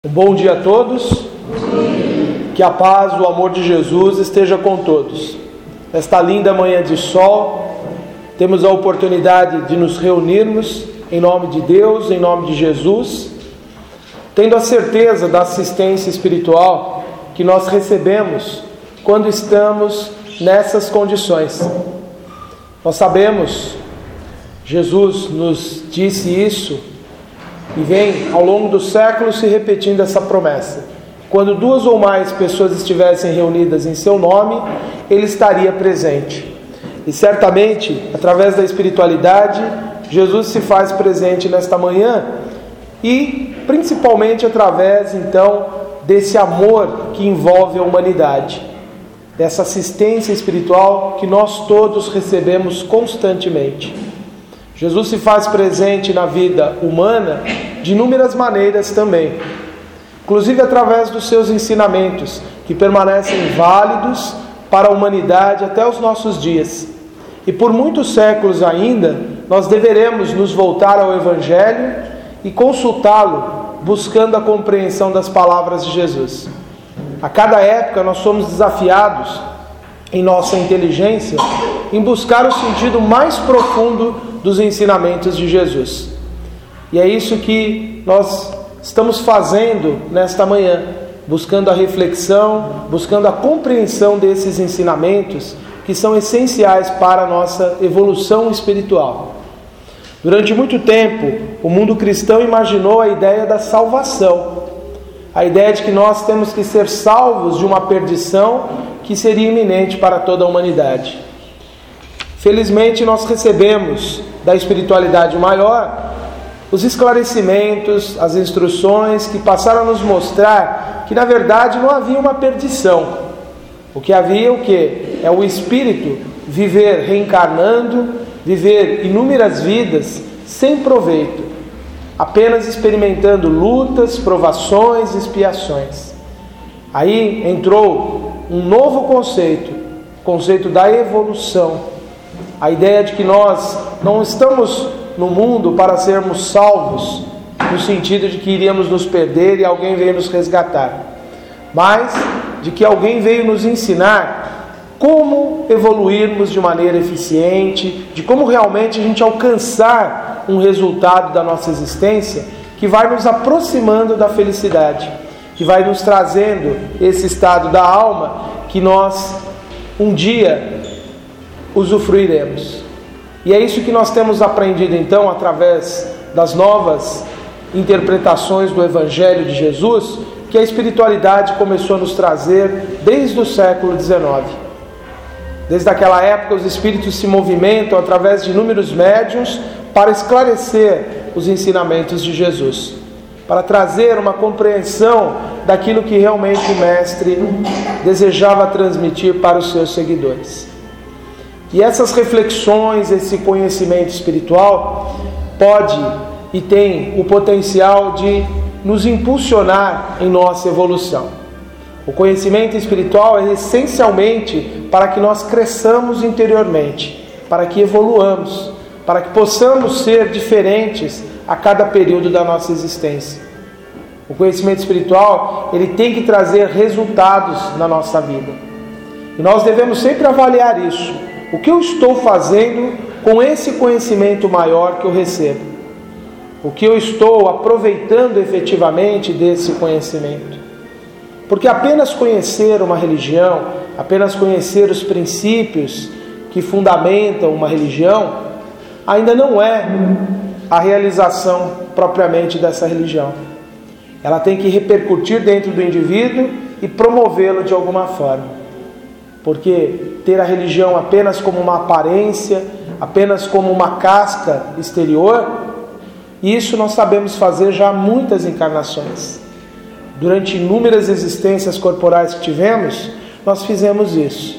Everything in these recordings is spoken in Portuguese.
Bom dia a todos, que a paz, o amor de Jesus esteja com todos. Nesta linda manhã de sol, temos a oportunidade de nos reunirmos em nome de Deus, em nome de Jesus, tendo a certeza da assistência espiritual que nós recebemos quando estamos nessas condições. Nós sabemos, Jesus nos disse isso, e vem ao longo dos séculos se repetindo essa promessa. Quando duas ou mais pessoas estivessem reunidas em seu nome, Ele estaria presente. E certamente, através da espiritualidade, Jesus se faz presente nesta manhã e principalmente através, então, desse amor que envolve a humanidade, dessa assistência espiritual que nós todos recebemos constantemente. Jesus se faz presente na vida humana de inúmeras maneiras também, inclusive através dos seus ensinamentos, que permanecem válidos para a humanidade até os nossos dias. E por muitos séculos ainda, nós deveremos nos voltar ao Evangelho e consultá-lo, buscando a compreensão das palavras de Jesus. A cada época nós somos desafiados, em nossa inteligência, em buscar o sentido mais profundo dos ensinamentos de Jesus. E é isso que nós estamos fazendo nesta manhã, buscando a reflexão, buscando a compreensão desses ensinamentos que são essenciais para a nossa evolução espiritual. Durante muito tempo, o mundo cristão imaginou a ideia da salvação, a ideia de que nós temos que ser salvos de uma perdição que seria iminente para toda a humanidade. Felizmente, nós recebemos da espiritualidade maior os esclarecimentos, as instruções que passaram a nos mostrar que, na verdade, não havia uma perdição. O que havia é o quê? É o espírito viver reencarnando, viver inúmeras vidas sem proveito, apenas experimentando lutas, provações, expiações. Aí entrou um novo conceito, o conceito da evolução. A ideia de que nós não estamos no mundo para sermos salvos, no sentido de que iríamos nos perder e alguém veio nos resgatar, mas de que alguém veio nos ensinar como evoluirmos de maneira eficiente, de como realmente a gente alcançar um resultado da nossa existência que vai nos aproximando da felicidade, que vai nos trazendo esse estado da alma que nós um dia usufruiremos. E é isso que nós temos aprendido então através das novas interpretações do Evangelho de Jesus, que a espiritualidade começou a nos trazer desde o século XIX. Desde aquela época os espíritos se movimentam através de inúmeros médiuns para esclarecer os ensinamentos de Jesus, para trazer uma compreensão daquilo que realmente o Mestre desejava transmitir para os seus seguidores. E essas reflexões, esse conhecimento espiritual pode e tem o potencial de nos impulsionar em nossa evolução. O conhecimento espiritual é essencialmente para que nós cresçamos interiormente, para que evoluamos, para que possamos ser diferentes a cada período da nossa existência. O conhecimento espiritual, ele tem que trazer resultados na nossa vida. E nós devemos sempre avaliar isso. O que eu estou fazendo com esse conhecimento maior que eu recebo? O que eu estou aproveitando efetivamente desse conhecimento? Porque apenas conhecer uma religião, apenas conhecer os princípios que fundamentam uma religião, ainda não é a realização propriamente dessa religião. Ela tem que repercutir dentro do indivíduo e promovê-lo de alguma forma. Porque ter a religião apenas como uma aparência, apenas como uma casca exterior, isso nós sabemos fazer já há muitas encarnações. Durante inúmeras existências corporais que tivemos, nós fizemos isso.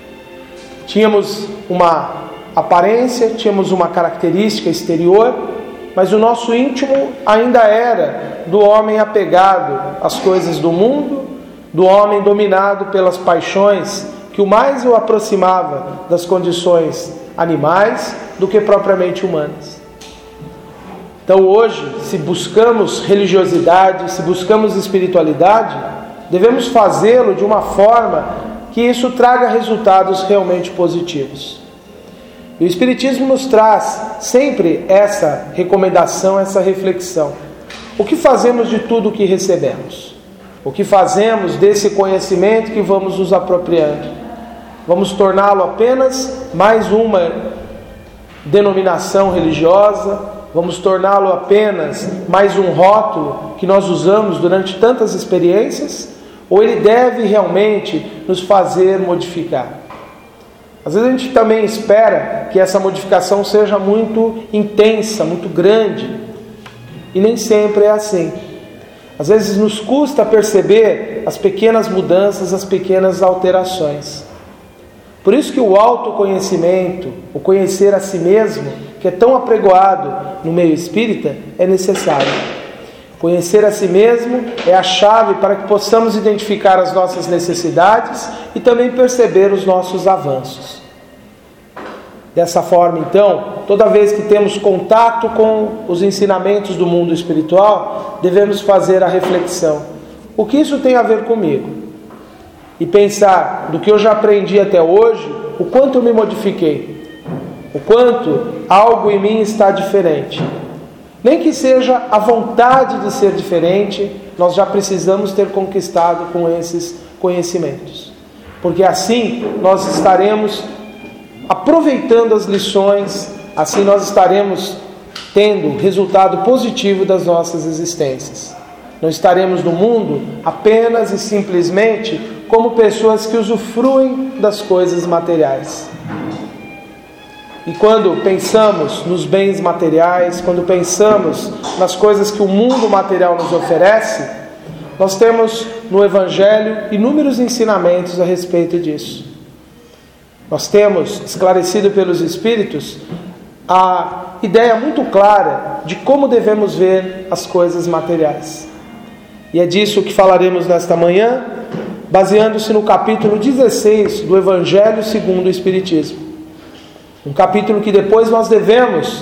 Tínhamos uma aparência, tínhamos uma característica exterior, mas o nosso íntimo ainda era do homem apegado às coisas do mundo, do homem dominado pelas paixões que o mais o aproximava das condições animais do que propriamente humanas. Então hoje, se buscamos religiosidade, se buscamos espiritualidade, devemos fazê-lo de uma forma que isso traga resultados realmente positivos. E o Espiritismo nos traz sempre essa recomendação, essa reflexão. O que fazemos de tudo o que recebemos? O que fazemos desse conhecimento que vamos nos apropriando? Vamos torná-lo apenas mais uma denominação religiosa? Vamos torná-lo apenas mais um rótulo que nós usamos durante tantas experiências? Ou ele deve realmente nos fazer modificar? Às vezes a gente também espera que essa modificação seja muito intensa, muito grande, e nem sempre é assim. Às vezes nos custa perceber as pequenas mudanças, as pequenas alterações. Por isso que o autoconhecimento, o conhecer a si mesmo, que é tão apregoado no meio espírita, é necessário. Conhecer a si mesmo é a chave para que possamos identificar as nossas necessidades e também perceber os nossos avanços. Dessa forma, então, toda vez que temos contato com os ensinamentos do mundo espiritual, devemos fazer a reflexão: o que isso tem a ver comigo? E pensar do que eu já aprendi até hoje, o quanto eu me modifiquei, o quanto algo em mim está diferente. Nem que seja a vontade de ser diferente, nós já precisamos ter conquistado com esses conhecimentos. Porque assim nós estaremos aproveitando as lições, assim nós estaremos tendo resultado positivo das nossas existências. Não estaremos no mundo apenas e simplesmente como pessoas que usufruem das coisas materiais. E quando pensamos nos bens materiais, quando pensamos nas coisas que o mundo material nos oferece, nós temos no Evangelho inúmeros ensinamentos a respeito disso. Nós temos esclarecido pelos Espíritos a ideia muito clara de como devemos ver as coisas materiais. E é disso que falaremos nesta manhã, baseando-se no capítulo 16 do Evangelho segundo o Espiritismo. Um capítulo que depois nós devemos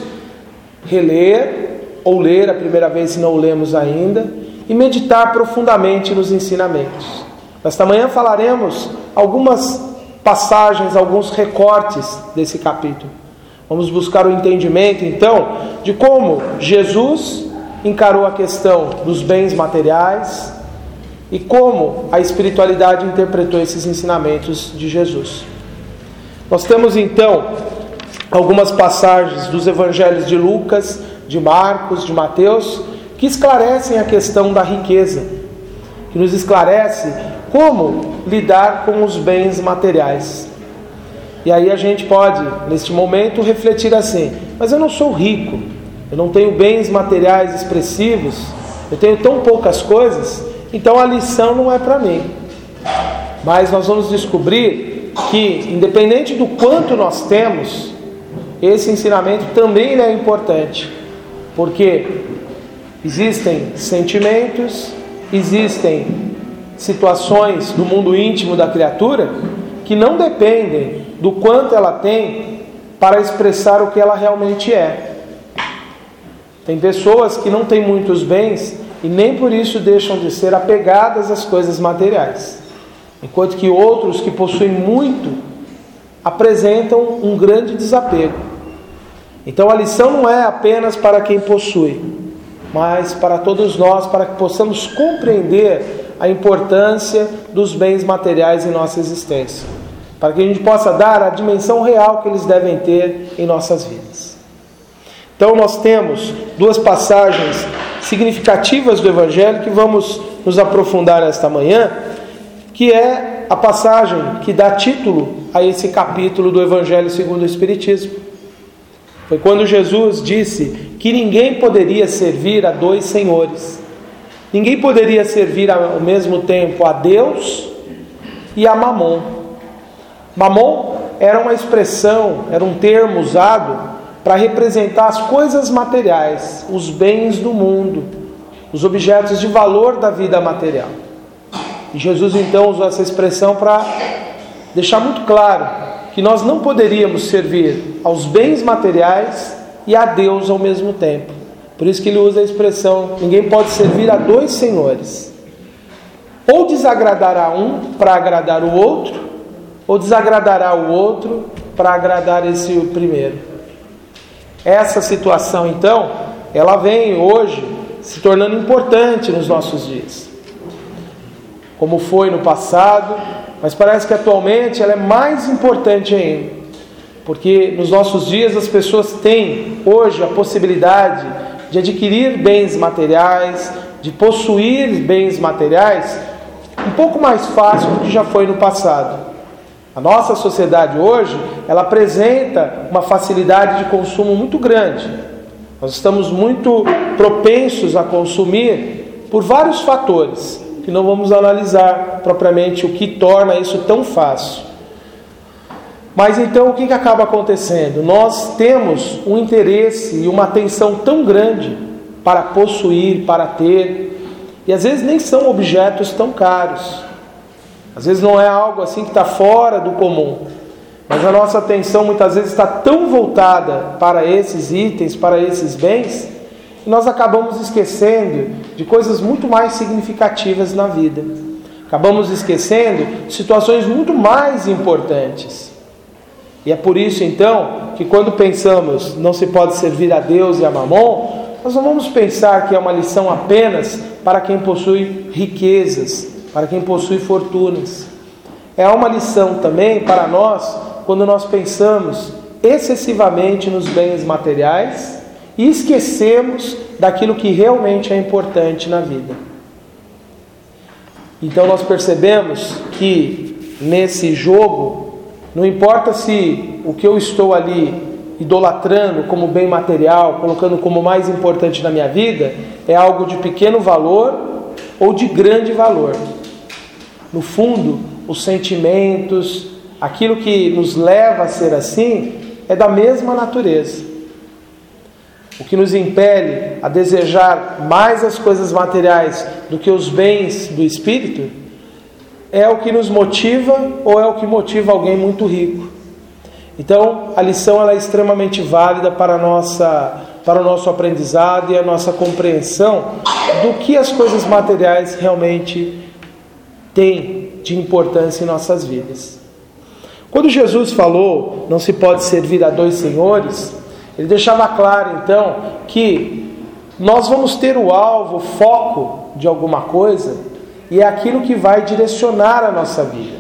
reler, ou ler a primeira vez se não o lemos ainda, e meditar profundamente nos ensinamentos. Nesta manhã falaremos algumas passagens, alguns recortes desse capítulo. Vamos buscar o entendimento, então, de como Jesus encarou a questão dos bens materiais e como a espiritualidade interpretou esses ensinamentos de Jesus. Nós temos, então, algumas passagens dos evangelhos de Lucas, de Marcos, de Mateus, que esclarecem a questão da riqueza, que nos esclarece como lidar com os bens materiais. E aí a gente pode, neste momento, refletir assim: mas eu não sou rico, eu não tenho bens materiais expressivos, eu tenho tão poucas coisas, então a lição não é para mim. Mas nós vamos descobrir que, independente do quanto nós temos, esse ensinamento também é importante, porque existem sentimentos, existem situações no mundo íntimo da criatura que não dependem do quanto ela tem para expressar o que ela realmente é. Tem pessoas que não têm muitos bens e nem por isso deixam de ser apegadas às coisas materiais, enquanto que outros que possuem muito apresentam um grande desapego. Então a lição não é apenas para quem possui, mas para todos nós, para que possamos compreender a importância dos bens materiais em nossa existência, para que a gente possa dar a dimensão real que eles devem ter em nossas vidas. Então nós temos duas passagens significativas do Evangelho que vamos nos aprofundar nesta manhã, que é a passagem que dá título a esse capítulo do Evangelho segundo o Espiritismo. Foi quando Jesus disse que ninguém poderia servir a dois senhores. Ninguém poderia servir ao mesmo tempo a Deus e a Mamon. Mamon era uma expressão, era um termo usado para representar as coisas materiais, os bens do mundo, os objetos de valor da vida material. E Jesus então usou essa expressão para deixar muito claro que nós não poderíamos servir aos bens materiais e a Deus ao mesmo tempo. Por isso que ele usa a expressão: ninguém pode servir a dois senhores. Ou desagradará um para agradar o outro, ou desagradará o outro para agradar esse primeiro. Essa situação, então, ela vem hoje se tornando importante nos nossos dias, como foi no passado, mas parece que atualmente ela é mais importante ainda, porque nos nossos dias as pessoas têm hoje a possibilidade de adquirir bens materiais, de possuir bens materiais, um pouco mais fácil do que já foi no passado. A nossa sociedade hoje, ela apresenta uma facilidade de consumo muito grande. Nós estamos muito propensos a consumir por vários fatores, que não vamos analisar propriamente o que torna isso tão fácil. Mas então o que acaba acontecendo? Nós temos um interesse e uma atenção tão grande para possuir, para ter, e às vezes nem são objetos tão caros. Às vezes não é algo assim que está fora do comum, mas a nossa atenção muitas vezes está tão voltada para esses itens, para esses bens, que nós acabamos esquecendo de coisas muito mais significativas na vida. Acabamos esquecendo situações muito mais importantes. E é por isso então que quando pensamos não se pode servir a Deus e a Mamon, nós não vamos pensar que é uma lição apenas para quem possui riquezas, para quem possui fortunas. É uma lição também para nós quando nós pensamos excessivamente nos bens materiais e esquecemos daquilo que realmente é importante na vida. Então nós percebemos que nesse jogo, não importa se o que eu estou ali idolatrando como bem material, colocando como mais importante na minha vida, é algo de pequeno valor ou de grande valor. No fundo, os sentimentos, aquilo que nos leva a ser assim, é da mesma natureza. O que nos impele a desejar mais as coisas materiais do que os bens do espírito é o que nos motiva ou é o que motiva alguém muito rico. Então, a lição ela é extremamente válida para o nosso aprendizado e a nossa compreensão do que as coisas materiais realmente têm de importância em nossas vidas. Quando Jesus falou, não se pode servir a dois senhores, ele deixava claro então que nós vamos ter o alvo, o foco de alguma coisa, e é aquilo que vai direcionar a nossa vida.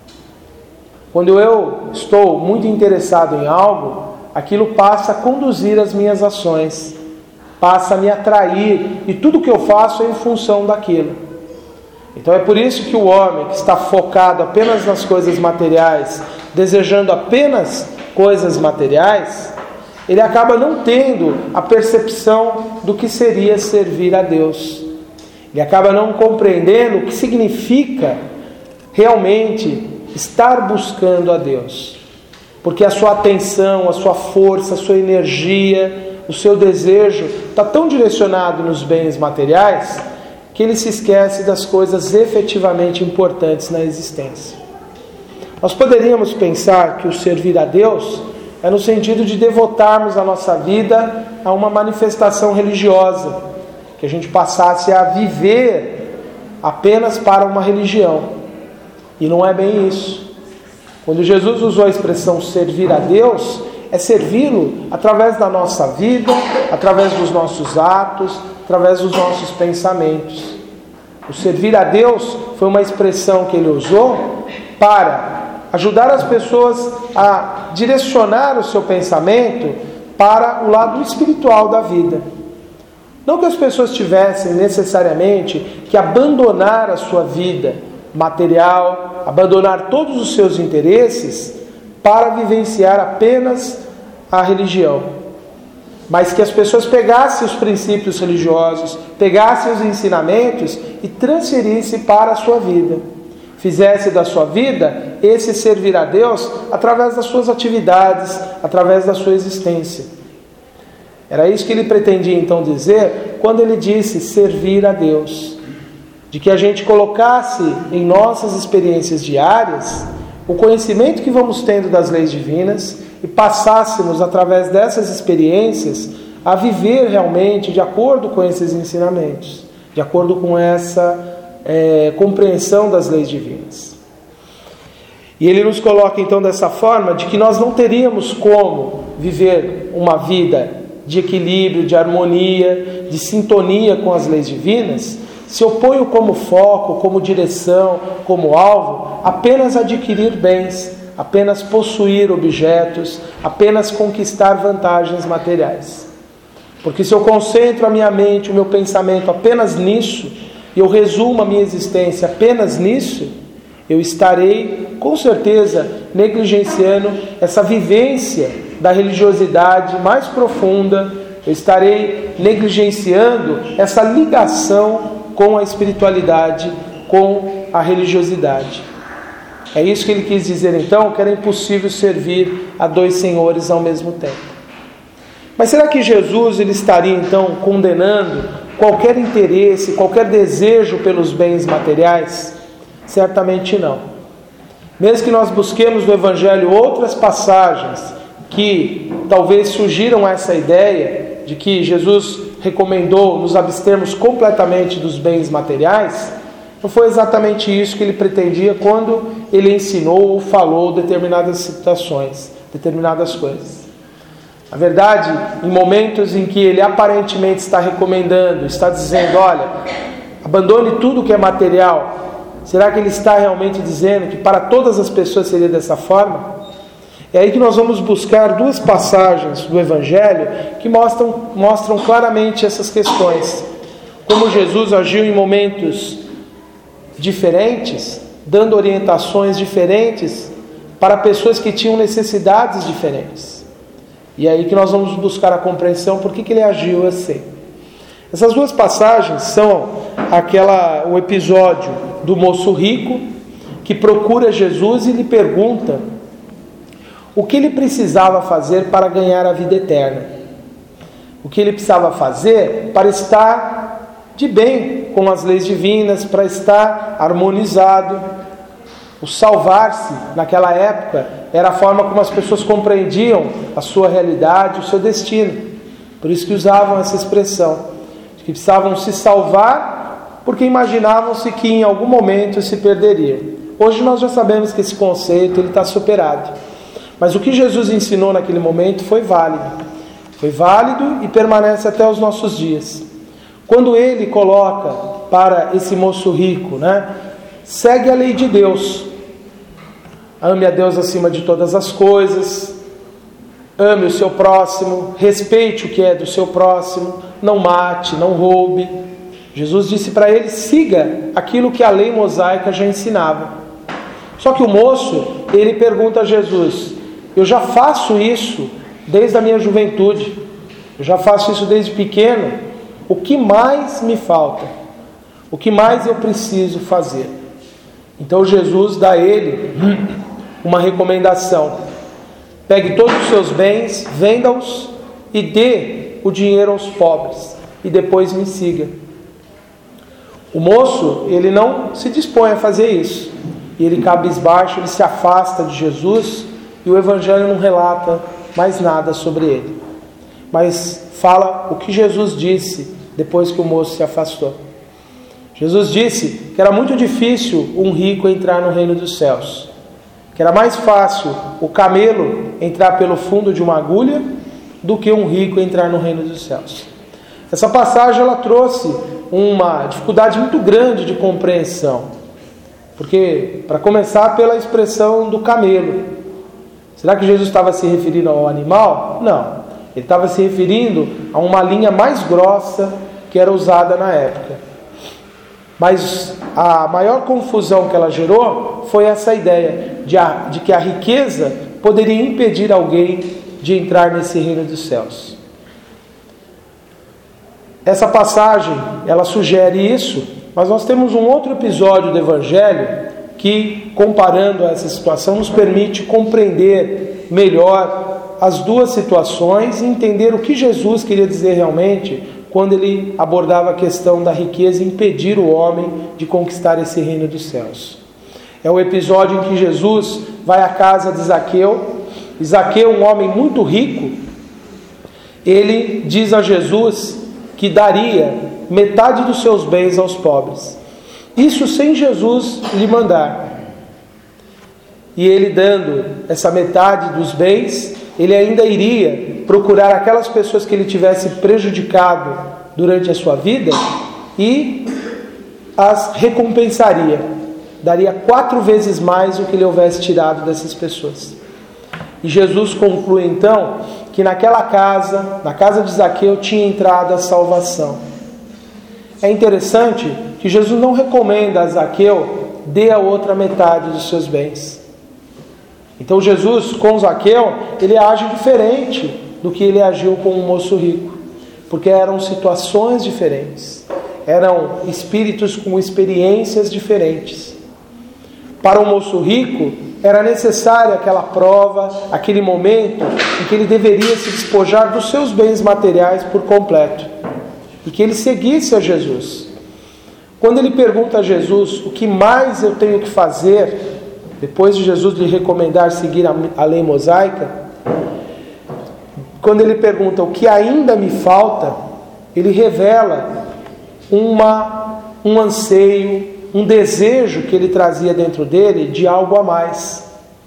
Quando eu estou muito interessado em algo, aquilo passa a conduzir as minhas ações, passa a me atrair, e tudo que eu faço é em função daquilo. Então é por isso que o homem que está focado apenas nas coisas materiais, desejando apenas coisas materiais, ele acaba não tendo a percepção do que seria servir a Deus. Ele acaba não compreendendo o que significa realmente estar buscando a Deus. Porque a sua atenção, a sua força, a sua energia, o seu desejo está tão direcionado nos bens materiais que ele se esquece das coisas efetivamente importantes na existência. Nós poderíamos pensar que o servir a Deus é no sentido de devotarmos a nossa vida a uma manifestação religiosa, que a gente passasse a viver apenas para uma religião. E não é bem isso. Quando Jesus usou a expressão servir a Deus, é servi-lo através da nossa vida, através dos nossos atos, através dos nossos pensamentos. O servir a Deus foi uma expressão que ele usou para ajudar as pessoas a direcionar o seu pensamento para o lado espiritual da vida. Não que as pessoas tivessem necessariamente que abandonar a sua vida material, abandonar todos os seus interesses para vivenciar apenas a religião, mas que as pessoas pegassem os princípios religiosos, pegassem os ensinamentos e transferissem para a sua vida, fizesse da sua vida esse servir a Deus através das suas atividades, através da sua existência. Era isso que ele pretendia então dizer quando ele disse servir a Deus, de que a gente colocasse em nossas experiências diárias o conhecimento que vamos tendo das leis divinas e passássemos através dessas experiências a viver realmente de acordo com esses ensinamentos, de acordo com essa compreensão das leis divinas. E ele nos coloca então dessa forma, de que nós não teríamos como viver uma vida de equilíbrio, de harmonia, de sintonia com as leis divinas, se eu ponho como foco, como direção, como alvo, apenas adquirir bens, apenas possuir objetos, apenas conquistar vantagens materiais. Porque se eu concentro a minha mente, o meu pensamento apenas nisso, e eu resumo a minha existência apenas nisso, eu estarei, com certeza, negligenciando essa vivência da religiosidade mais profunda, eu estarei negligenciando essa ligação com a espiritualidade, com a religiosidade. É isso que ele quis dizer então, que era impossível servir a dois senhores ao mesmo tempo. Mas será que Jesus ele estaria então condenando qualquer interesse, qualquer desejo pelos bens materiais? Certamente não. Mesmo que nós busquemos no Evangelho outras passagens que talvez surgiram essa ideia de que Jesus recomendou nos abstermos completamente dos bens materiais, não foi exatamente isso que ele pretendia quando ele ensinou ou falou determinadas situações, determinadas coisas. Na verdade, em momentos em que ele aparentemente está recomendando, está dizendo, olha, abandone tudo que é material, será que ele está realmente dizendo que para todas as pessoas seria dessa forma? É aí que nós vamos buscar duas passagens do Evangelho que mostram claramente essas questões. Como Jesus agiu em momentos diferentes, dando orientações diferentes para pessoas que tinham necessidades diferentes. E é aí que nós vamos buscar a compreensão por que ele agiu assim. Essas duas passagens são o episódio do moço rico que procura Jesus e lhe pergunta o que ele precisava fazer para ganhar a vida eterna. O que ele precisava fazer para estar de bem com as leis divinas, para estar harmonizado. O salvar-se, naquela época, era a forma como as pessoas compreendiam a sua realidade, o seu destino. Por isso que usavam essa expressão, de que precisavam se salvar, porque imaginavam-se que em algum momento se perderiam. Hoje nós já sabemos que esse conceito está superado. Mas o que Jesus ensinou naquele momento foi válido. Foi válido e permanece até os nossos dias. Quando ele coloca para esse moço rico, segue a lei de Deus. Ame a Deus acima de todas as coisas. Ame o seu próximo. Respeite o que é do seu próximo. Não mate, não roube. Jesus disse para ele, siga aquilo que a lei mosaica já ensinava. Só que o moço, ele pergunta a Jesus, eu já faço isso desde a minha juventude, eu já faço isso desde pequeno, o que mais me falta? O que mais eu preciso fazer? Então Jesus dá a ele uma recomendação, pegue todos os seus bens, venda-os e dê o dinheiro aos pobres, e depois me siga. O moço, ele não se dispõe a fazer isso, e ele cabisbaixo, ele se afasta de Jesus, e o Evangelho não relata mais nada sobre ele, mas fala o que Jesus disse depois que o moço se afastou. Jesus disse que era muito difícil um rico entrar no reino dos céus, que era mais fácil o camelo entrar pelo fundo de uma agulha do que um rico entrar no reino dos céus. Essa passagem ela trouxe uma dificuldade muito grande de compreensão, porque, para começar, pela expressão do camelo. Será que Jesus estava se referindo ao animal? Não. Ele estava se referindo a uma linha mais grossa que era usada na época. Mas a maior confusão que ela gerou foi essa ideia de que a riqueza poderia impedir alguém de entrar nesse reino dos céus. Essa passagem, ela sugere isso, mas nós temos um outro episódio do Evangelho que, comparando essa situação, nos permite compreender melhor as duas situações e entender o que Jesus queria dizer realmente quando ele abordava a questão da riqueza e impedir o homem de conquistar esse reino dos céus. É o episódio em que Jesus vai à casa de Zaqueu. E Zaqueu, um homem muito rico, ele diz a Jesus que daria metade dos seus bens aos pobres. Isso sem Jesus lhe mandar. E ele, dando essa metade dos bens, ele ainda iria procurar aquelas pessoas que ele tivesse prejudicado durante a sua vida e as recompensaria. Daria 4 vezes mais o que ele houvesse tirado dessas pessoas. E Jesus conclui então que naquela casa, na casa de Zaqueu, tinha entrado a salvação. É interessante que Jesus não recomenda a Zaqueu dê a outra metade dos seus bens. Então Jesus, com Zaqueu, ele age diferente do que ele agiu com o moço rico, porque eram situações diferentes, eram espíritos com experiências diferentes. Para o moço rico, era necessária aquela prova, aquele momento em que ele deveria se despojar dos seus bens materiais por completo e que ele seguisse a Jesus. Quando ele pergunta a Jesus o que mais eu tenho que fazer, depois de Jesus lhe recomendar seguir a lei mosaica, quando ele pergunta o que ainda me falta, ele revela um anseio, um desejo que ele trazia dentro dele de algo a mais.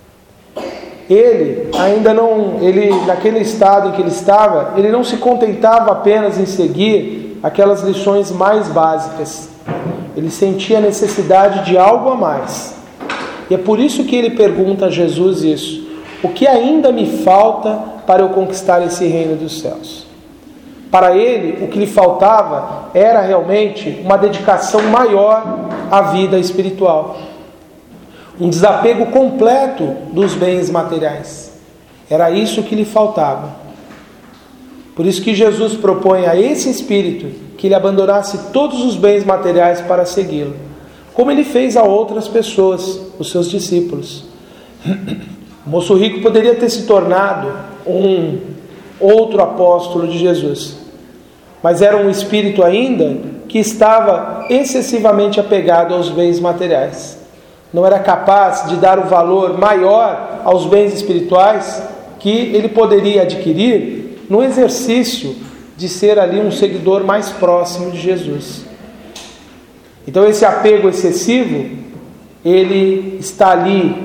Ele naquele estado em que ele estava, ele não se contentava apenas em seguir aquelas lições mais básicas. Ele sentia a necessidade de algo a mais. E é por isso que ele pergunta a Jesus isso: o que ainda me falta para eu conquistar esse reino dos céus? Para ele, o que lhe faltava era realmente uma dedicação maior à vida espiritual. Um desapego completo dos bens materiais. Era isso que lhe faltava. Por isso que Jesus propõe a esse espírito que ele abandonasse todos os bens materiais para segui-lo, como ele fez a outras pessoas, os seus discípulos. O moço rico poderia ter se tornado um outro apóstolo de Jesus, mas era um espírito ainda que estava excessivamente apegado aos bens materiais. Não era capaz de dar o valor maior aos bens espirituais que ele poderia adquirir no exercício de ser ali um seguidor mais próximo de Jesus. Então esse apego excessivo, ele está ali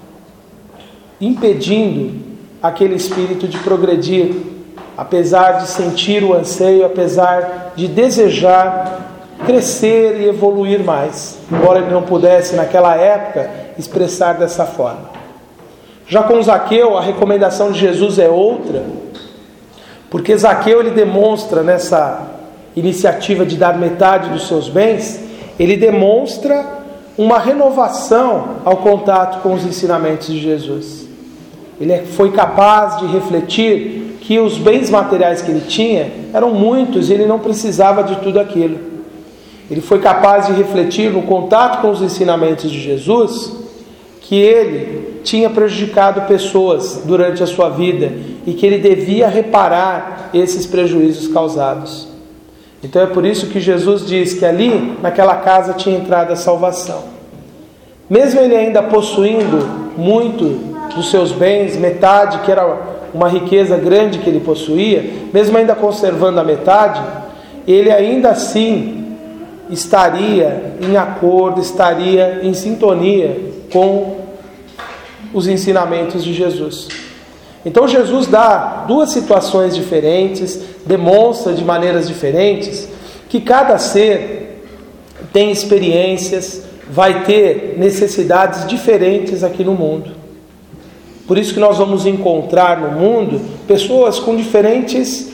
impedindo aquele espírito de progredir, apesar de sentir o anseio, apesar de desejar crescer e evoluir mais, embora ele não pudesse naquela época expressar dessa forma. Já com Zaqueu, a recomendação de Jesus é outra, porque Zaqueu ele demonstra nessa iniciativa de dar metade dos seus bens, ele demonstra uma renovação ao contato com os ensinamentos de Jesus. Ele foi capaz de refletir que os bens materiais que ele tinha eram muitos e ele não precisava de tudo aquilo. Ele foi capaz de refletir no contato com os ensinamentos de Jesus que ele tinha prejudicado pessoas durante a sua vida e que ele devia reparar esses prejuízos causados. Então é por isso que Jesus diz que ali, naquela casa, tinha entrado a salvação. Mesmo ele ainda possuindo muito dos seus bens, metade, que era uma riqueza grande que ele possuía, mesmo ainda conservando a metade, ele ainda assim estaria em acordo, estaria em sintonia com os ensinamentos de Jesus. Então Jesus dá duas situações diferentes, demonstra de maneiras diferentes que cada ser tem experiências, vai ter necessidades diferentes aqui no mundo. Por isso que nós vamos encontrar no mundo pessoas com diferentes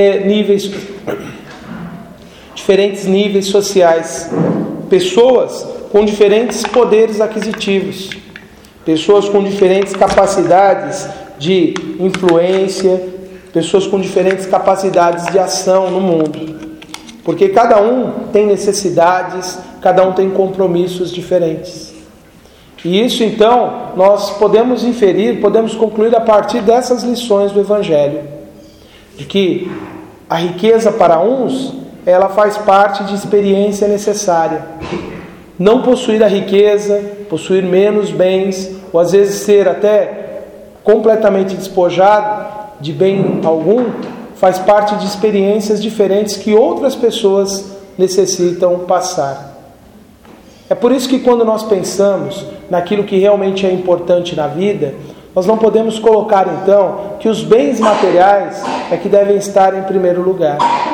níveis sociais, pessoas com diferentes poderes aquisitivos, pessoas com diferentes capacidades de influência, pessoas com diferentes capacidades de ação no mundo, porque cada um tem necessidades, cada um tem compromissos diferentes. E isso então nós podemos inferir, podemos concluir a partir dessas lições do Evangelho, de que a riqueza para uns, ela faz parte de experiência necessária. Não possuir a riqueza, possuir menos bens, ou às vezes ser até completamente despojado de bem algum, faz parte de experiências diferentes que outras pessoas necessitam passar. É por isso que quando nós pensamos naquilo que realmente é importante na vida, nós não podemos colocar então que os bens materiais é que devem estar em primeiro lugar.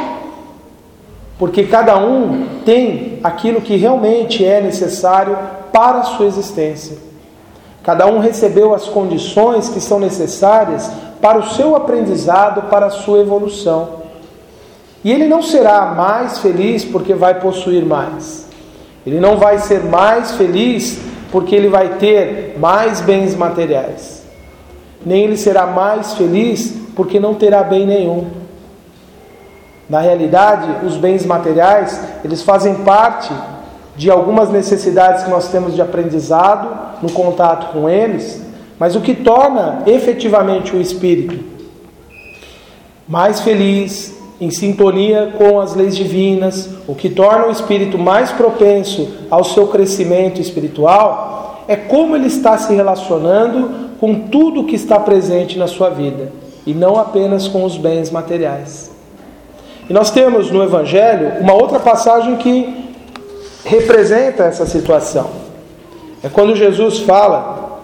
Porque cada um tem aquilo que realmente é necessário para a sua existência. Cada um recebeu as condições que são necessárias para o seu aprendizado, para a sua evolução. E ele não será mais feliz porque vai possuir mais. Ele não vai ser mais feliz porque ele vai ter mais bens materiais. Nem ele será mais feliz porque não terá bem nenhum. Na realidade, os bens materiais, eles fazem parte de algumas necessidades que nós temos de aprendizado, no contato com eles, mas o que torna efetivamente o espírito mais feliz, em sintonia com as leis divinas, o que torna o espírito mais propenso ao seu crescimento espiritual, é como ele está se relacionando com tudo que está presente na sua vida, e não apenas com os bens materiais. E nós temos no Evangelho uma outra passagem que representa essa situação. É quando Jesus fala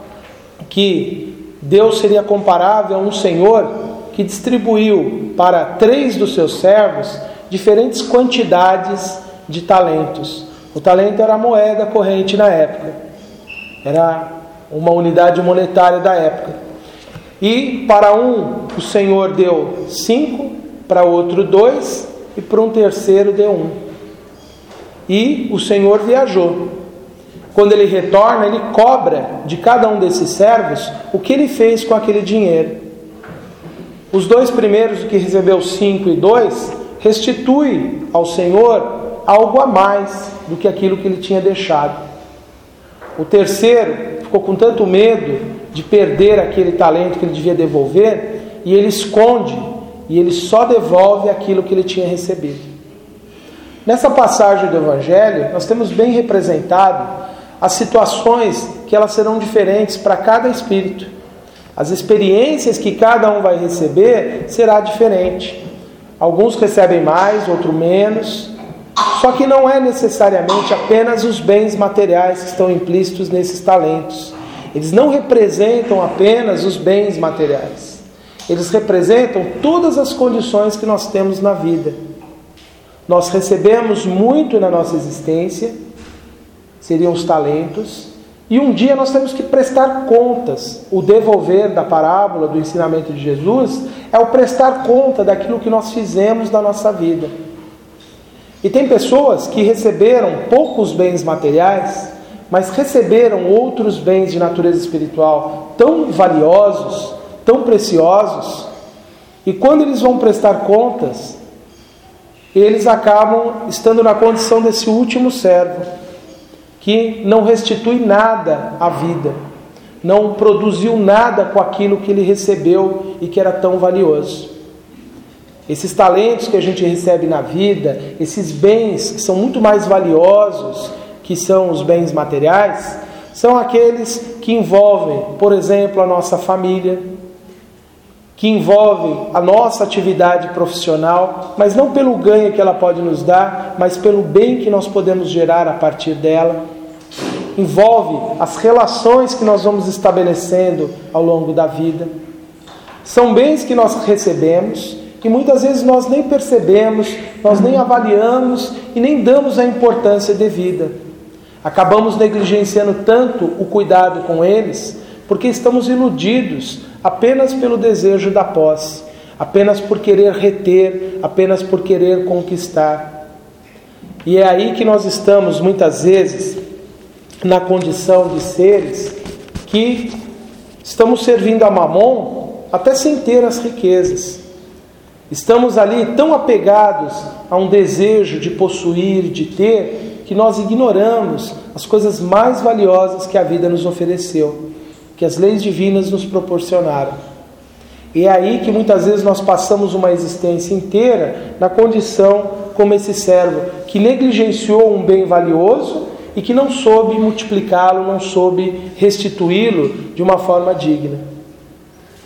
que Deus seria comparável a um senhor que distribuiu para 3 dos seus servos diferentes quantidades de talentos. O talento era a moeda corrente na época. Era uma unidade monetária da época. E para um o Senhor deu 5, para outro 2 e para um terceiro deu 1. E o Senhor viajou. Quando ele retorna, ele cobra de cada um desses servos o que ele fez com aquele dinheiro. Os 2 primeiros, o que recebeu 5 e 2, restitui ao Senhor algo a mais do que aquilo que ele tinha deixado. O terceiro ficou com tanto medo de perder aquele talento que ele devia devolver, e ele esconde, e ele só devolve aquilo que ele tinha recebido. Nessa passagem do Evangelho, nós temos bem representado as situações que elas serão diferentes para cada espírito. As experiências que cada um vai receber será diferente. Alguns recebem mais, outros menos. Só que não é necessariamente apenas os bens materiais que estão implícitos nesses talentos. Eles não representam apenas os bens materiais. Eles representam todas as condições que nós temos na vida. Nós recebemos muito na nossa existência, seriam os talentos, e um dia nós temos que prestar contas. O devolver da parábola, do ensinamento de Jesus, é o prestar conta daquilo que nós fizemos na nossa vida. E tem pessoas que receberam poucos bens materiais, mas receberam outros bens de natureza espiritual tão valiosos, tão preciosos, e quando eles vão prestar contas, eles acabam estando na condição desse último servo, que não restitui nada à vida, não produziu nada com aquilo que ele recebeu e que era tão valioso. Esses talentos que a gente recebe na vida, esses bens que são muito mais valiosos que são os bens materiais, são aqueles que envolvem, por exemplo, a nossa família, que envolvem a nossa atividade profissional, mas não pelo ganho que ela pode nos dar, mas pelo bem que nós podemos gerar a partir dela. Envolve as relações que nós vamos estabelecendo ao longo da vida. São bens que nós recebemos e muitas vezes nós nem percebemos, nós nem avaliamos e nem damos a importância devida. Acabamos negligenciando tanto o cuidado com eles, porque estamos iludidos apenas pelo desejo da posse, apenas por querer reter, apenas por querer conquistar. E é aí que nós estamos muitas vezes na condição de seres que estamos servindo a Mamon até sem ter as riquezas. Estamos ali tão apegados a um desejo de possuir, de ter, que nós ignoramos as coisas mais valiosas que a vida nos ofereceu, que as leis divinas nos proporcionaram. E é aí que muitas vezes nós passamos uma existência inteira na condição como esse servo, que negligenciou um bem valioso e que não soube multiplicá-lo, não soube restituí-lo de uma forma digna.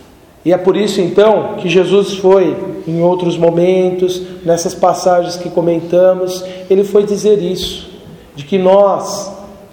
E é por isso então que Jesus foi, em outros momentos, nessas passagens que comentamos, ele foi dizer isso, de que nós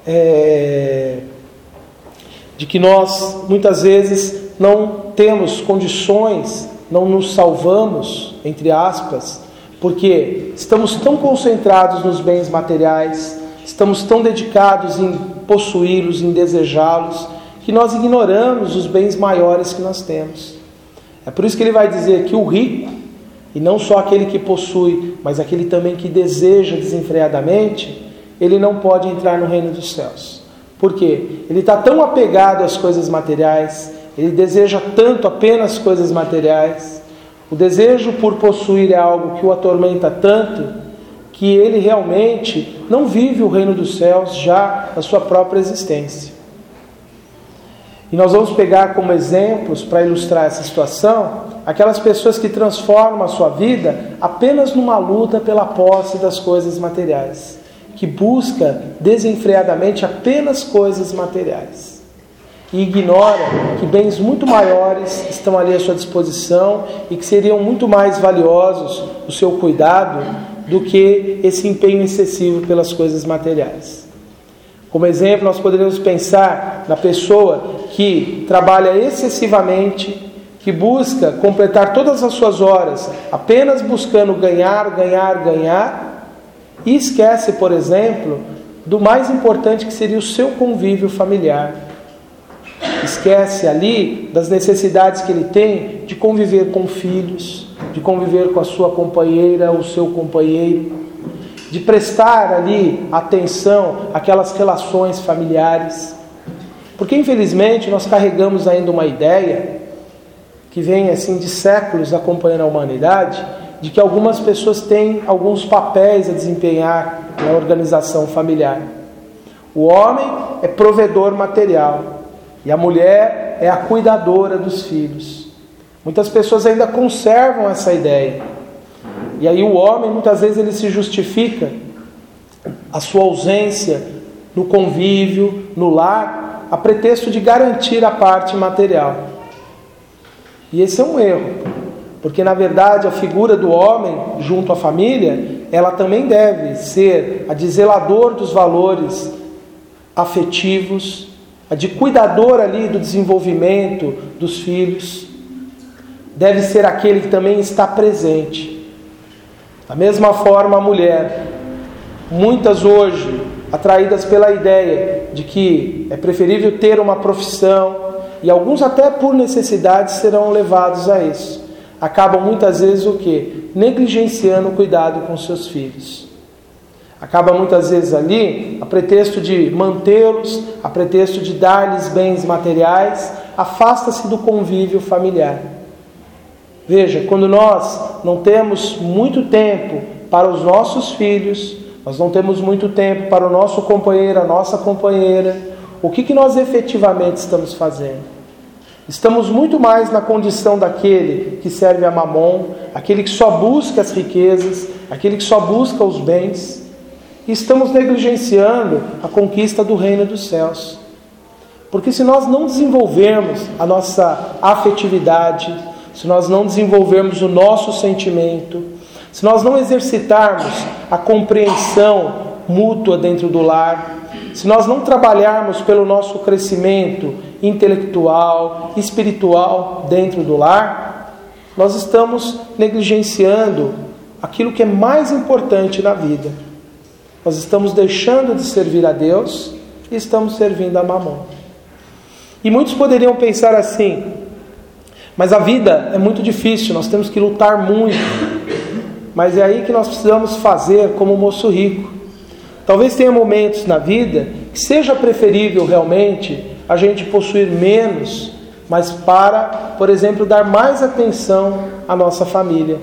muitas vezes não temos condições, não nos salvamos, entre aspas, porque estamos tão concentrados nos bens materiais, estamos tão dedicados em possuí-los, em desejá-los, que nós ignoramos os bens maiores que nós temos. É por isso que ele vai dizer que o rico, e não só aquele que possui, mas aquele também que deseja desenfreadamente, ele não pode entrar no reino dos céus. Por quê? Ele está tão apegado às coisas materiais, ele deseja tanto apenas coisas materiais, o desejo por possuir é algo que o atormenta tanto, que ele realmente não vive o reino dos céus já na sua própria existência. E nós vamos pegar como exemplos, para ilustrar essa situação, aquelas pessoas que transformam a sua vida apenas numa luta pela posse das coisas materiais, que busca desenfreadamente apenas coisas materiais e ignora que bens muito maiores estão ali à sua disposição e que seriam muito mais valiosos o seu cuidado do que esse empenho excessivo pelas coisas materiais. Como exemplo, nós poderíamos pensar na pessoa que trabalha excessivamente, que busca completar todas as suas horas apenas buscando ganhar, e esquece, por exemplo, do mais importante que seria o seu convívio familiar. Esquece ali das necessidades que ele tem de conviver com filhos, de conviver com a sua companheira ou seu companheiro, de prestar ali atenção àquelas relações familiares. Porque infelizmente nós carregamos ainda uma ideia que vem assim de séculos acompanhando a humanidade, de que algumas pessoas têm alguns papéis a desempenhar na organização familiar. O homem é provedor material e a mulher é a cuidadora dos filhos. Muitas pessoas ainda conservam essa ideia. E aí o homem, muitas vezes, ele se justifica a sua ausência no convívio, no lar, a pretexto de garantir a parte material. E esse é um erro, porque na verdade a figura do homem junto à família, ela também deve ser a de zelador dos valores afetivos, a de cuidador ali do desenvolvimento dos filhos. Deve ser aquele que também está presente. Da mesma forma, a mulher, muitas hoje atraídas pela ideia de que é preferível ter uma profissão, e alguns até por necessidade serão levados a isso, acabam muitas vezes o quê? Negligenciando o cuidado com seus filhos. Acaba muitas vezes ali, a pretexto de mantê-los, a pretexto de dar-lhes bens materiais, afasta-se do convívio familiar. Veja, quando nós não temos muito tempo para os nossos filhos, nós não temos muito tempo para o nosso companheiro, a nossa companheira, o que nós efetivamente estamos fazendo? Estamos muito mais na condição daquele que serve a Mamon, aquele que só busca as riquezas, aquele que só busca os bens, e estamos negligenciando a conquista do reino dos céus. Porque se nós não desenvolvermos a nossa afetividade, se nós não desenvolvermos o nosso sentimento, se nós não exercitarmos a compreensão mútua dentro do lar, se nós não trabalharmos pelo nosso crescimento intelectual, espiritual dentro do lar, nós estamos negligenciando aquilo que é mais importante na vida. Nós estamos deixando de servir a Deus e estamos servindo a Mamon. E muitos poderiam pensar assim: mas a vida é muito difícil, nós temos que lutar muito. Mas é aí que nós precisamos fazer como o moço rico. Talvez tenha momentos na vida que seja preferível realmente a gente possuir menos, mas para, por exemplo, dar mais atenção à nossa família.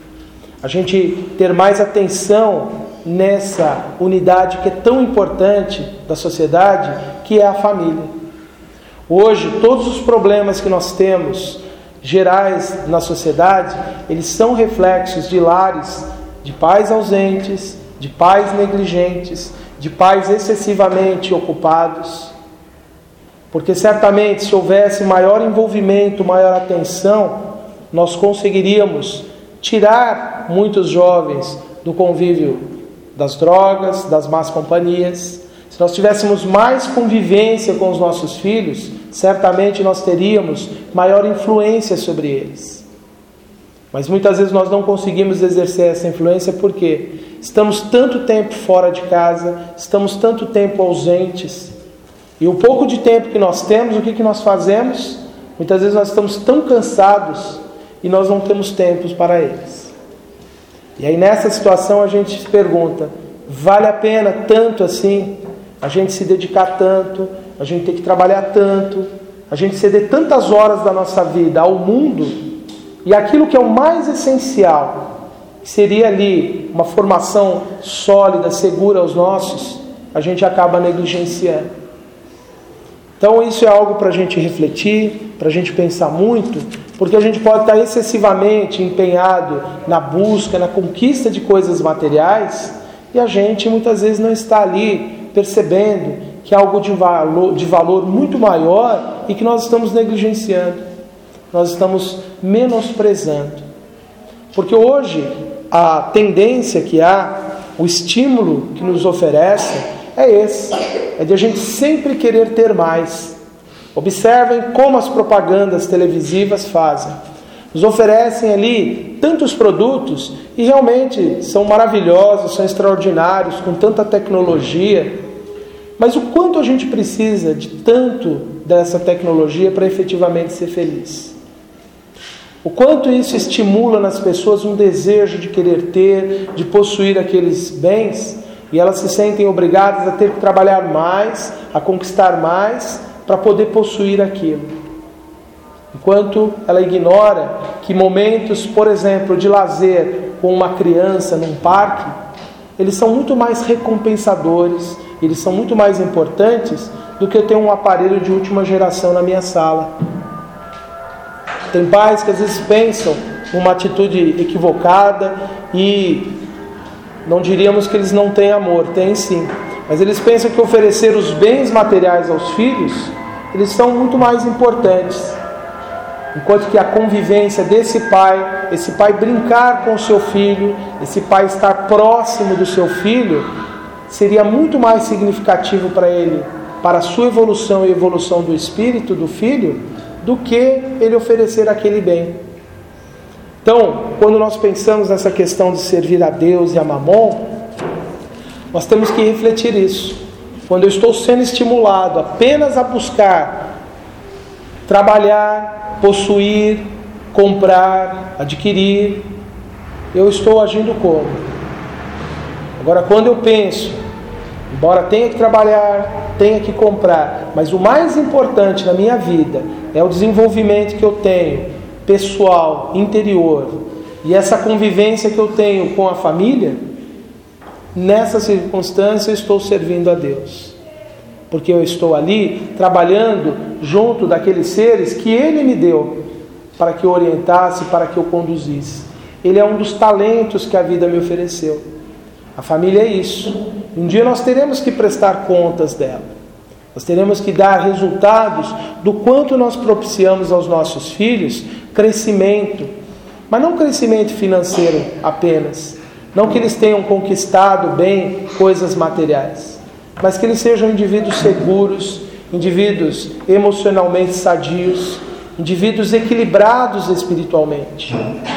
A gente ter mais atenção nessa unidade que é tão importante da sociedade, que é a família. Hoje, todos os problemas que nós temos gerais na sociedade, eles são reflexos de lares de pais ausentes, de pais negligentes, de pais excessivamente ocupados. Porque certamente se houvesse maior envolvimento, maior atenção, nós conseguiríamos tirar muitos jovens do convívio das drogas, das más companhias. Se nós tivéssemos mais convivência com os nossos filhos, certamente nós teríamos maior influência sobre eles. Mas muitas vezes nós não conseguimos exercer essa influência porque estamos tanto tempo fora de casa, estamos tanto tempo ausentes. E o pouco de tempo que nós temos, o que nós fazemos? Muitas vezes nós estamos tão cansados e nós não temos tempos para eles. E aí nessa situação a gente se pergunta, vale a pena tanto assim a gente se dedicar tanto, a gente ter que trabalhar tanto, a gente ceder tantas horas da nossa vida ao mundo e aquilo que é o mais essencial, que seria ali uma formação sólida, segura aos nossos, a gente acaba negligenciando. Então isso é algo para a gente refletir, para a gente pensar muito, porque a gente pode estar excessivamente empenhado na busca, na conquista de coisas materiais, e a gente muitas vezes não está ali percebendo que é algo de valor muito maior e que nós estamos negligenciando, nós estamos menosprezando. Porque hoje a tendência que há, o estímulo que nos oferece é esse, é de a gente sempre querer ter mais. Observem como as propagandas televisivas fazem. Nos oferecem ali tantos produtos e realmente são maravilhosos, são extraordinários, com tanta tecnologia. Mas o quanto a gente precisa de tanto dessa tecnologia para efetivamente ser feliz? O quanto isso estimula nas pessoas um desejo de querer ter, de possuir aqueles bens, e elas se sentem obrigadas a ter que trabalhar mais, a conquistar mais, para poder possuir aquilo. Enquanto ela ignora que momentos, por exemplo, de lazer com uma criança num parque, eles são muito mais recompensadores, eles são muito mais importantes do que eu ter um aparelho de última geração na minha sala. Tem pais que às vezes pensam numa atitude equivocada e não diríamos que eles não têm amor, têm sim. Mas eles pensam que oferecer os bens materiais aos filhos, eles são muito mais importantes. Enquanto que a convivência desse pai, esse pai brincar com o seu filho, esse pai estar próximo do seu filho, seria muito mais significativo para ele, para a sua evolução e evolução do espírito do filho, do que ele oferecer aquele bem. Então, quando nós pensamos nessa questão de servir a Deus e a Mamon, nós temos que refletir isso. Quando eu estou sendo estimulado apenas a buscar trabalhar, possuir, comprar, adquirir, eu estou agindo como? Agora, quando eu penso, embora tenha que trabalhar, tenha que comprar, mas o mais importante na minha vida é o desenvolvimento que eu tenho, pessoal, interior, e essa convivência que eu tenho com a família, nessa circunstância eu estou servindo a Deus. Porque eu estou ali trabalhando junto daqueles seres que Ele me deu para que eu orientasse, para que eu conduzisse. Ele é um dos talentos que a vida me ofereceu. A família é isso. Um dia nós teremos que prestar contas dela. Nós teremos que dar resultados do quanto nós propiciamos aos nossos filhos crescimento. Mas não crescimento financeiro apenas. Não que eles tenham conquistado bem coisas materiais, mas que eles sejam indivíduos seguros, indivíduos emocionalmente sadios, indivíduos equilibrados espiritualmente.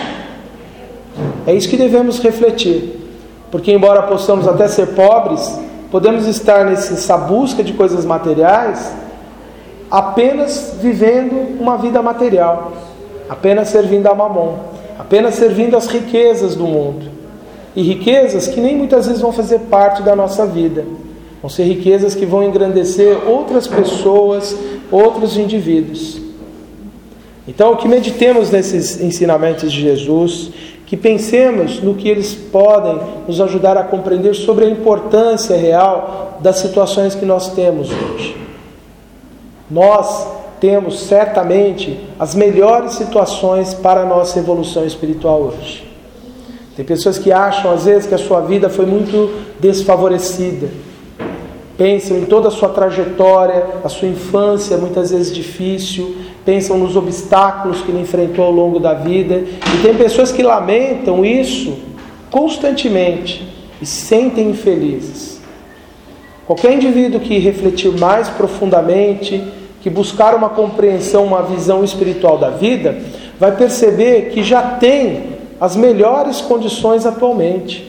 É isso que devemos refletir. Porque embora possamos até ser pobres, podemos estar nessa busca de coisas materiais, apenas vivendo uma vida material, apenas servindo a Mamon, apenas servindo as riquezas do mundo. E riquezas que nem muitas vezes vão fazer parte da nossa vida. Vão ser riquezas que vão engrandecer outras pessoas, outros indivíduos. Então, que meditemos nesses ensinamentos de Jesus, que pensemos no que eles podem nos ajudar a compreender sobre a importância real das situações que nós temos hoje. Nós temos certamente as melhores situações para a nossa evolução espiritual hoje. Tem pessoas que acham às vezes que a sua vida foi muito desfavorecida. pensam em toda a sua trajetória, a sua infância muitas vezes difícil, pensam nos obstáculos que ele enfrentou ao longo da vida, e tem pessoas que lamentam isso constantemente e se sentem infelizes. Qualquer indivíduo que refletir mais profundamente, que buscar uma compreensão, uma visão espiritual da vida, vai perceber que já tem as melhores condições atualmente.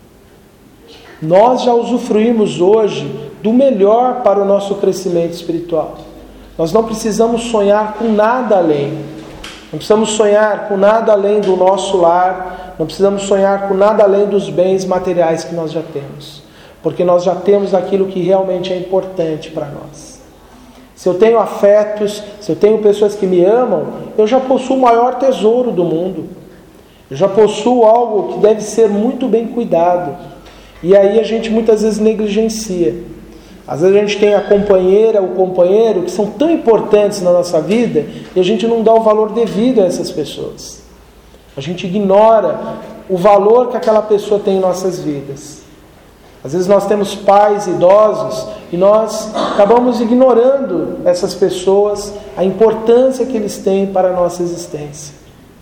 Nós já usufruímos hoje do melhor para o nosso crescimento espiritual. Nós não precisamos sonhar com nada além. Não precisamos sonhar com nada além do nosso lar. Não precisamos sonhar com nada além dos bens materiais que nós já temos. Porque nós já temos aquilo que realmente é importante para nós. Se eu tenho afetos, se eu tenho pessoas que me amam, eu já possuo o maior tesouro do mundo. Eu já possuo algo que deve ser muito bem cuidado. E aí a gente muitas vezes negligencia. Às vezes a gente tem a companheira, o companheiro, que são tão importantes na nossa vida, e a gente não dá o valor devido a essas pessoas. A gente ignora o valor que aquela pessoa tem em nossas vidas. Às vezes nós temos pais idosos e nós acabamos ignorando essas pessoas, a importância que eles têm para a nossa existência.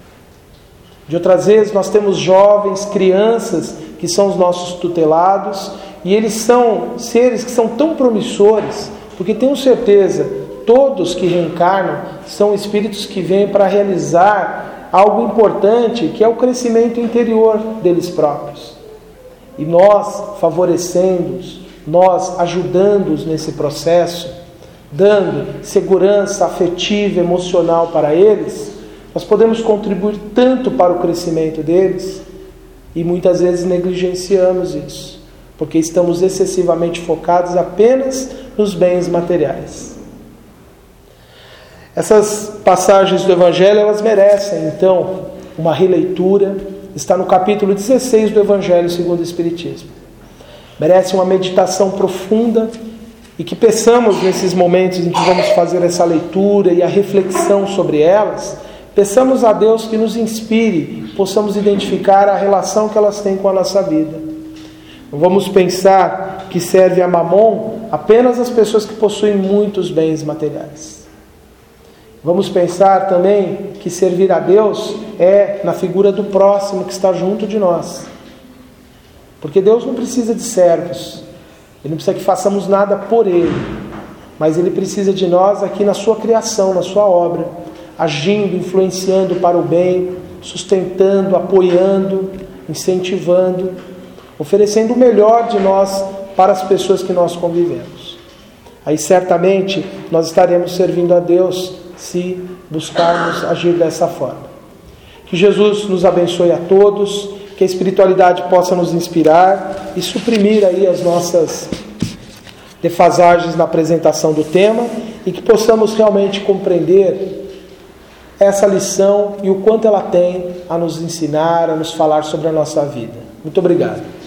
De outras vezes nós temos jovens, crianças, que são os nossos tutelados, e eles são seres que são tão promissores, porque tenho certeza, todos que reencarnam são espíritos que vêm para realizar algo importante, que é o crescimento interior deles próprios. E nós favorecendo-os, nós ajudando-os nesse processo, dando segurança afetiva, emocional para eles, nós podemos contribuir tanto para o crescimento deles, e muitas vezes negligenciamos isso, porque estamos excessivamente focados apenas nos bens materiais. Essas passagens do Evangelho, elas merecem, então, uma releitura. Está no capítulo 16 do Evangelho segundo o Espiritismo. Merece uma meditação profunda e que peçamos nesses momentos em que vamos fazer essa leitura e a reflexão sobre elas, peçamos a Deus que nos inspire, possamos identificar a relação que elas têm com a nossa vida. Não vamos pensar que serve a Mamon apenas as pessoas que possuem muitos bens materiais. Vamos pensar também que servir a Deus é na figura do próximo que está junto de nós. Porque Deus não precisa de servos. Ele não precisa que façamos nada por Ele. Mas Ele precisa de nós aqui na sua criação, na sua obra. Agindo, influenciando para o bem, sustentando, apoiando, incentivando, oferecendo o melhor de nós para as pessoas que nós convivemos. Aí certamente nós estaremos servindo a Deus se buscarmos agir dessa forma. Que Jesus nos abençoe a todos, que a espiritualidade possa nos inspirar e suprimir aí as nossas defasagens na apresentação do tema e que possamos realmente compreender essa lição e o quanto ela tem a nos ensinar, a nos falar sobre a nossa vida. Muito obrigado.